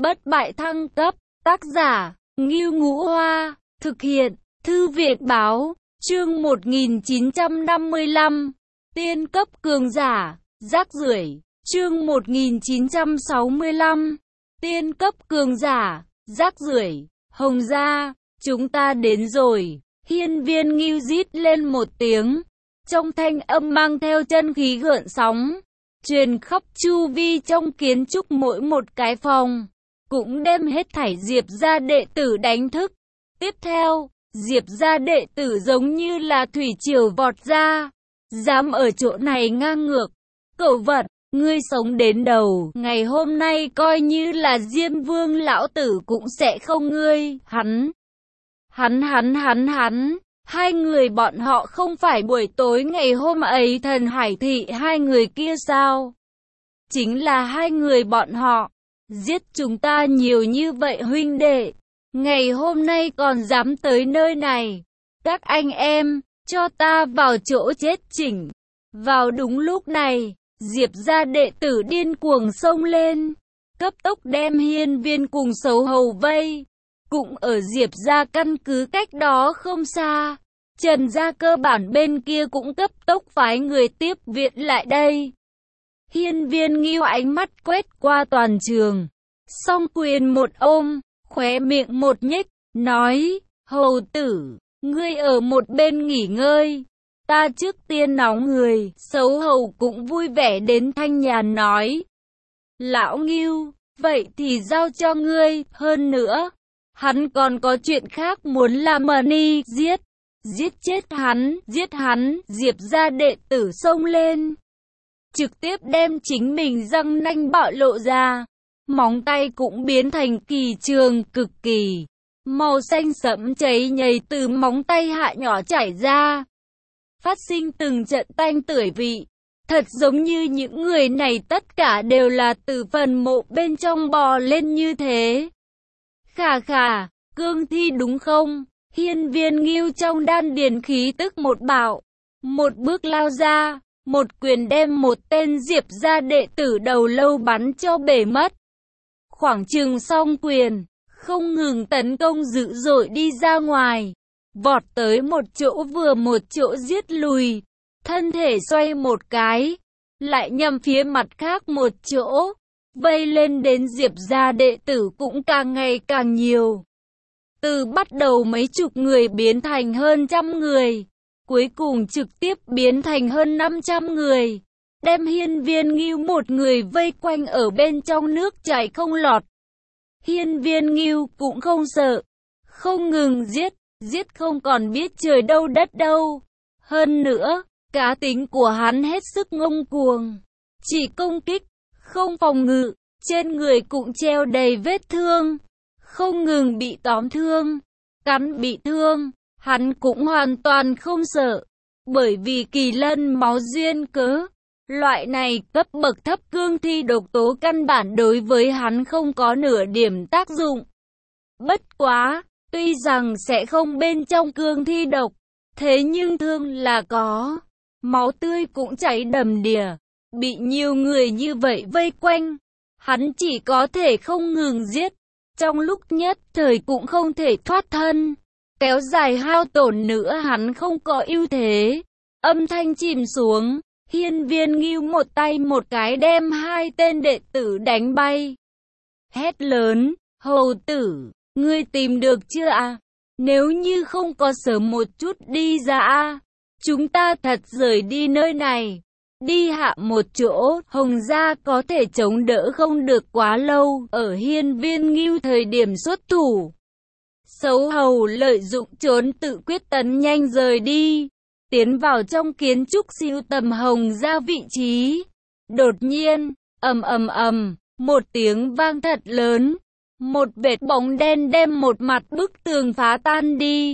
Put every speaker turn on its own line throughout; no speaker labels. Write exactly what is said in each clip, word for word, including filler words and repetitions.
Bất bại thăng cấp, tác giả, Ngưu Ngũ Hoa, thực hiện, Thư viện Báo, chương một nghìn chín trăm năm mươi lăm, tiên cấp cường giả, rác rưởi, chương một nghìn chín trăm sáu mươi lăm, tiên cấp cường giả, rác rưởi, Hồng gia, chúng ta đến rồi, hiên viên Ngưu rít lên một tiếng, trong thanh âm mang theo chân khí gợn sóng, truyền khắp chu vi trong kiến trúc mỗi một cái phòng, cũng đem hết thảy Diệp gia đệ tử đánh thức. Tiếp theo, Diệp gia đệ tử giống như là thủy triều vọt ra, dám ở chỗ này ngang ngược, cẩu vật, ngươi sống đến đầu, ngày hôm nay coi như là Diêm Vương lão tử cũng sẽ không ngươi, hắn, hắn hắn hắn hắn. Hai người bọn họ không phải buổi tối ngày hôm ấy thần hải thị hai người kia sao? Chính là hai người bọn họ, giết chúng ta nhiều như vậy huynh đệ, ngày hôm nay còn dám tới nơi này. Các anh em, cho ta vào chỗ chết chỉnh. Vào đúng lúc này, Diệp gia đệ tử điên cuồng xông lên, cấp tốc đem hiên viên cùng xấu hầu vây. Cũng ở Diệp gia căn cứ cách đó không xa, Trần gia cơ bản bên kia cũng cấp tốc phái người tiếp viện lại đây. Hiên viên Ngưu ánh mắt quét qua toàn trường, song quyền một ôm, khóe miệng một nhếch, nói, hầu tử, ngươi ở một bên nghỉ ngơi, ta trước tiên nóng người. Xấu hầu cũng vui vẻ đến thanh nhàn nói, lão Ngưu, vậy thì giao cho ngươi, hơn nữa, hắn còn có chuyện khác muốn làm mà ni, giết, giết chết hắn, giết hắn. Diệp gia đệ tử xông lên, trực tiếp đem chính mình răng nanh bạo lộ ra, móng tay cũng biến thành kỳ trường cực kỳ, màu xanh sẫm cháy nhầy từ móng tay hạ nhỏ chảy ra, phát sinh từng trận tanh tưởi vị, thật giống như những người này tất cả đều là từ phần mộ bên trong bò lên như thế. Khà khà, cương thi đúng không? Hiên viên Ngưu trong đan điền khí tức một bạo, một bước lao ra, một quyền đem một tên Diệp gia đệ tử đầu lâu bắn cho bể mất. Khoảng chừng song quyền, không ngừng tấn công dữ dội đi ra ngoài, vọt tới một chỗ vừa một chỗ giết lùi, thân thể xoay một cái, lại nhằm phía mặt khác một chỗ, vây lên đến Diệp gia đệ tử cũng càng ngày càng nhiều. Từ bắt đầu mấy chục người biến thành hơn trăm người, cuối cùng trực tiếp biến thành hơn năm trăm người, đem hiên viên Ngưu một người vây quanh ở bên trong nước chảy không lọt. Hiên viên Ngưu cũng không sợ, không ngừng giết, giết không còn biết trời đâu đất đâu. Hơn nữa, cá tính của hắn hết sức ngông cuồng, chỉ công kích, không phòng ngự, trên người cũng treo đầy vết thương, không ngừng bị tóm thương, cắn bị thương, hắn cũng hoàn toàn không sợ, bởi vì kỳ lân máu duyên cớ, loại này cấp bậc thấp cương thi độc tố căn bản đối với hắn không có nửa điểm tác dụng. Bất quá, tuy rằng sẽ không bên trong cương thi độc, thế nhưng thương là có, máu tươi cũng chảy đầm đìa, bị nhiều người như vậy vây quanh, hắn chỉ có thể không ngừng giết. Trong lúc nhất thời cũng không thể thoát thân, kéo dài hao tổn nữa hắn không có ưu thế. Âm thanh chìm xuống, hiên viên Ngưu một tay một cái đem hai tên đệ tử đánh bay. Hét lớn, hầu tử, ngươi tìm được chưa à? Nếu như không có sớm một chút đi ra à? Chúng ta thật rời đi nơi này. Đi hạ một chỗ, Hồng gia có thể chống đỡ không được quá lâu, ở hiên viên Ngưu thời điểm xuất thủ. Xấu hầu lợi dụng trốn tự quyết tấn nhanh rời đi, tiến vào trong kiến trúc siêu tầm Hồng gia vị trí. Đột nhiên, ầm ầm ầm, một tiếng vang thật lớn, một vệt bóng đen đem một mặt bức tường phá tan đi.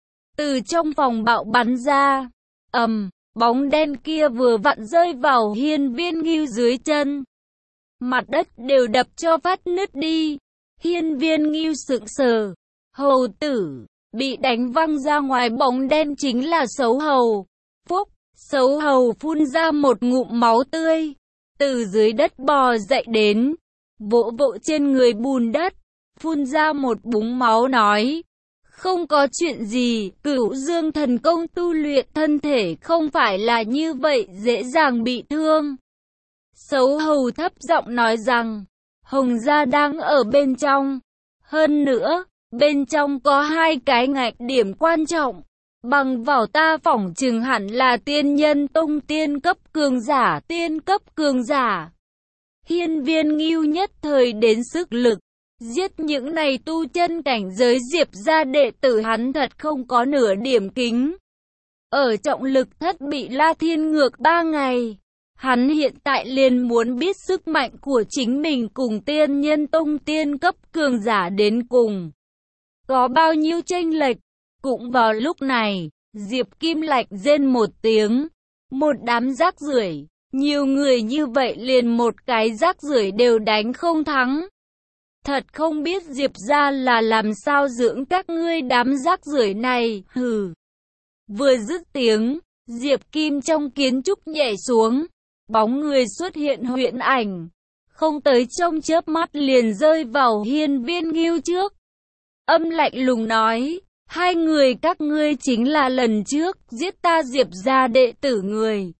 Từ trong phòng bạo bắn ra, ầm. Bóng đen kia vừa vặn rơi vào hiên viên Ngưu dưới chân, mặt đất đều đập cho phát nứt đi. Hiên viên Ngưu sững sờ, hầu tử, bị đánh văng ra ngoài bóng đen chính là xấu hầu. Phúc, xấu hầu phun ra một ngụm máu tươi, từ dưới đất bò dậy đến, vỗ vỗ trên người bùn đất, phun ra một búng máu nói. Không có chuyện gì, Cửu Dương thần công tu luyện thân thể không phải là như vậy dễ dàng bị thương. Sấu hầu thấp giọng nói rằng, Hồng gia đang ở bên trong. Hơn nữa, bên trong có hai cái ngạch điểm quan trọng. Bằng vào ta phỏng chừng hẳn là tiên nhân tông tiên cấp cường giả, tiên cấp cường giả. Hiên Viên Ngưu nhất thời đến sức lực. Giết những này tu chân cảnh giới Diệp gia đệ tử hắn thật không có nửa điểm kính. Ở trọng lực thất bị La Thiên ngược ba ngày. Hắn hiện tại liền muốn biết sức mạnh của chính mình cùng tiên nhân tông tiên cấp cường giả đến cùng. Có bao nhiêu chênh lệch? Cũng vào lúc này, Diệp Kim lạnh rên một tiếng. Một đám rác rưởi, nhiều người như vậy liền một cái rác rưởi đều đánh không thắng. Thật không biết Diệp gia là làm sao dưỡng các ngươi đám rác rưởi này, hừ. Vừa dứt tiếng, Diệp Kim trong kiến trúc nhảy xuống, bóng người xuất hiện huyễn ảnh, không tới trong chớp mắt liền rơi vào Hiên Viên Ngưu trước. Âm lạnh lùng nói, hai người các ngươi chính là lần trước giết ta Diệp gia đệ tử người.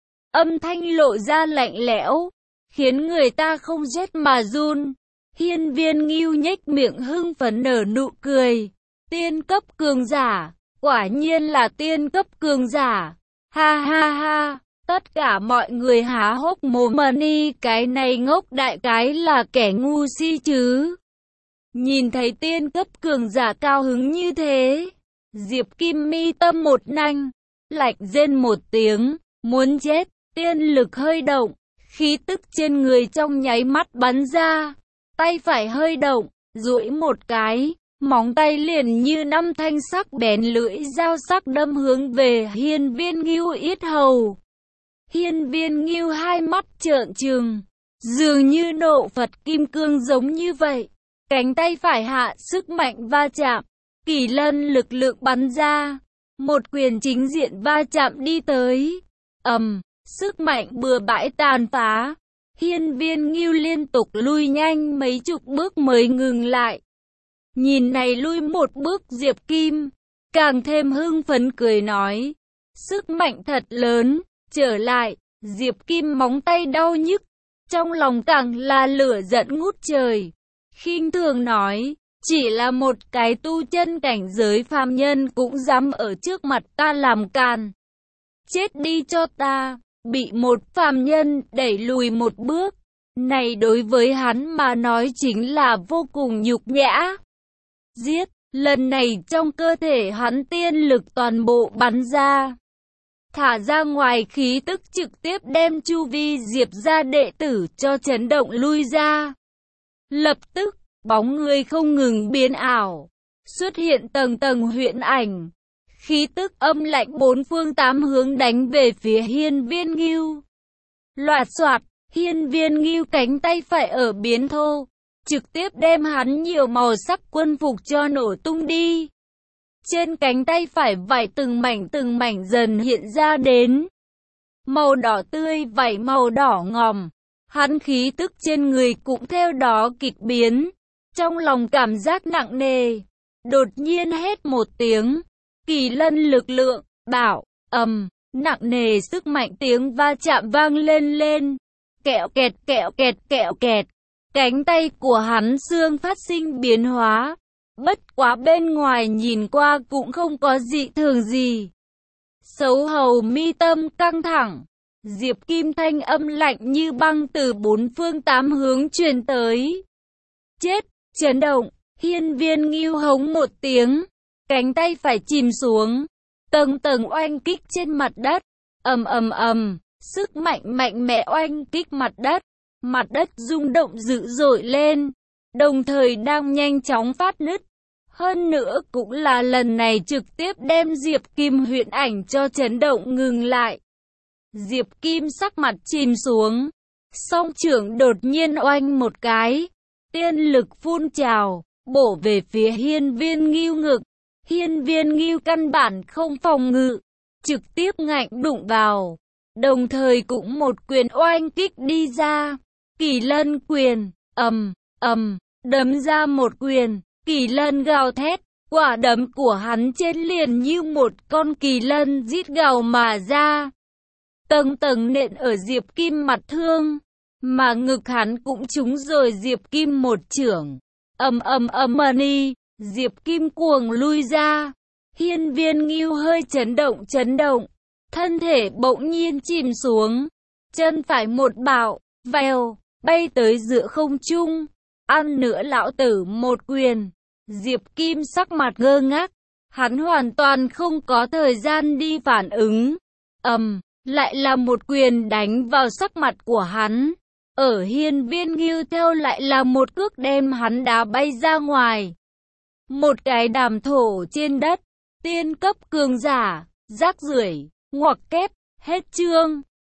Âm thanh lộ ra lạnh lẽo, khiến người ta không rét mà run. Hiên Viên Ngưu nhếch miệng hưng phấn nở nụ cười. Tiên cấp cường giả, quả nhiên là tiên cấp cường giả. Ha ha ha, tất cả mọi người há hốc mồm đi, cái này ngốc đại cái là kẻ ngu si chứ. Nhìn thấy tiên cấp cường giả cao hứng như thế, Diệp Kim mi tâm một nanh, lạnh rên một tiếng, muốn chết, tiên lực hơi động, khí tức trên người trong nháy mắt bắn ra. Tay phải hơi động, duỗi một cái, móng tay liền như năm thanh sắc bén lưỡi dao sắc đâm hướng về Hiên Viên Ngưu yết hầu. Hiên Viên Ngưu hai mắt trợn trừng, dường như nộ Phật kim cương giống như vậy. Cánh tay phải hạ sức mạnh va chạm, kỳ lân lực lượng bắn ra, một quyền chính diện va chạm đi tới. Ầm, sức mạnh bừa bãi tàn phá. Hiên Viên Ngưu liên tục lui nhanh mấy chục bước mới ngừng lại. Nhìn này lui một bước Diệp Kim, càng thêm hưng phấn cười nói. Sức mạnh thật lớn, trở lại, Diệp Kim móng tay đau nhức, trong lòng càng là lửa giận ngút trời. Khinh thường nói, chỉ là một cái tu chân cảnh giới phàm nhân cũng dám ở trước mặt ta làm càn. Chết đi cho ta! Bị một phàm nhân đẩy lùi một bước, này đối với hắn mà nói chính là vô cùng nhục nhã. Giết, lần này trong cơ thể hắn tiên lực toàn bộ bắn ra. Thả ra ngoài khí tức trực tiếp đem chu vi Diệp gia đệ tử cho chấn động lui ra. Lập tức, bóng người không ngừng biến ảo, xuất hiện tầng tầng huyễn ảnh. Khí tức âm lạnh bốn phương tám hướng đánh về phía Hiên Viên Ngưu. Loạt soạt, Hiên Viên Ngưu cánh tay phải ở biến thô, trực tiếp đem hắn nhiều màu sắc quân phục cho nổ tung đi. Trên cánh tay phải vảy từng mảnh từng mảnh dần hiện ra đến. Màu đỏ tươi vảy màu đỏ ngòm, hắn khí tức trên người cũng theo đó kịch biến. Trong lòng cảm giác nặng nề, đột nhiên hét một tiếng. Kỳ lân lực lượng, bảo, ầm, nặng nề sức mạnh tiếng va chạm vang lên lên. Kẹo kẹt kẹo kẹt kẹo kẹt. Cánh tay của hắn xương phát sinh biến hóa. Bất quá bên ngoài nhìn qua cũng không có dị thường gì. Sấu hầu mi tâm căng thẳng. Diệp Kim thanh âm lạnh như băng từ bốn phương tám hướng truyền tới. Chết, chấn động, Hiên Viên Ngưu hống một tiếng. Cánh tay phải chìm xuống, tầng tầng oanh kích trên mặt đất, ầm ầm ầm, sức mạnh mạnh mẽ oanh kích mặt đất, mặt đất rung động dữ dội lên, đồng thời đang nhanh chóng phát nứt. Hơn nữa cũng là lần này trực tiếp đem Diệp Kim huyễn ảnh cho chấn động ngừng lại. Diệp Kim sắc mặt chìm xuống, song trưởng đột nhiên oanh một cái, tiên lực phun trào, bổ về phía Hiên Viên Ngưu ngực. Hiên Viên Ngưu căn bản không phòng ngự, trực tiếp ngạnh đụng vào, đồng thời cũng một quyền oanh kích đi ra. Kỳ lân quyền, ầm, ầm, đấm ra một quyền, kỳ lân gào thét, quả đấm của hắn trên liền như một con kỳ lân rít gào mà ra. Tầng tầng nện ở Diệp Kim mặt thương, mà ngực hắn cũng trúng rồi Diệp Kim một chưởng. Ầm ầm ầm mani, Diệp Kim cuồng lui ra. Hiên Viên Ngưu hơi chấn động chấn động, thân thể bỗng nhiên chìm xuống, chân phải một bạo, vèo, bay tới giữa không trung. Ăn nữa lão tử một quyền. Diệp Kim sắc mặt ngơ ngác, hắn hoàn toàn không có thời gian đi phản ứng. Ầm, lại là một quyền đánh vào sắc mặt của hắn. Ở Hiên Viên Ngưu theo lại là một cước đem hắn đá bay ra ngoài. Một cái đàm thổ trên đất, tiên cấp cường giả, rác rưởi, ngoặc kép, hết chương.